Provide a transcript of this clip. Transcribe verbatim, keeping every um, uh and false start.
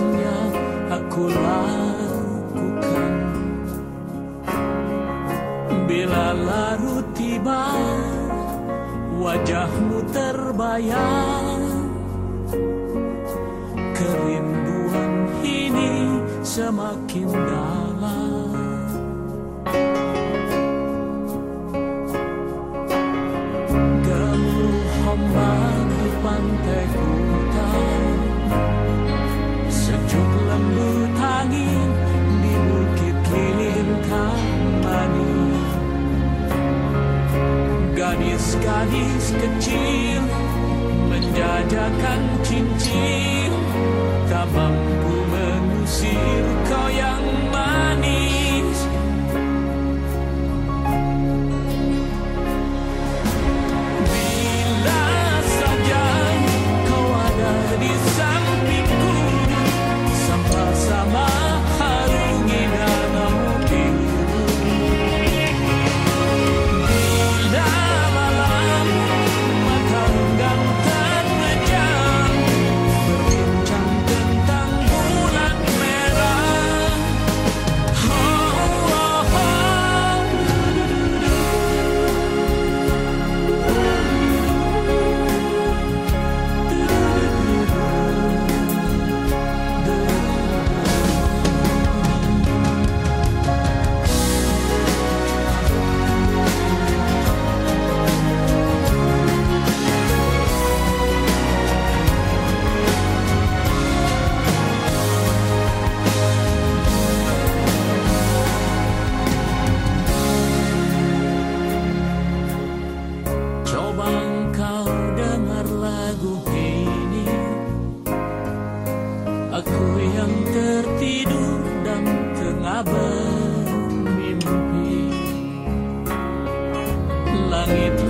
seharusnya aku lakukan. Bila larut tiba, wajahmu terbayang, kerinduan ini semakin dalam. Gemuruh ombak di pantai Kuta, sejuk lembut angin di bukit lilin Kamani. Gadis-gadis kecil menjajakan cincin, tak mampu mengusir kau yang manis. Bila saja kau ada di sampingku, sama-sama harungi danau biru. Bila malam mata enggan terpejam, berbincang tentang bulan merah. Oh, oh, oh. Coba engkau dengar lagu ini, aku yang tertidur dan tengah bermimpi. Langit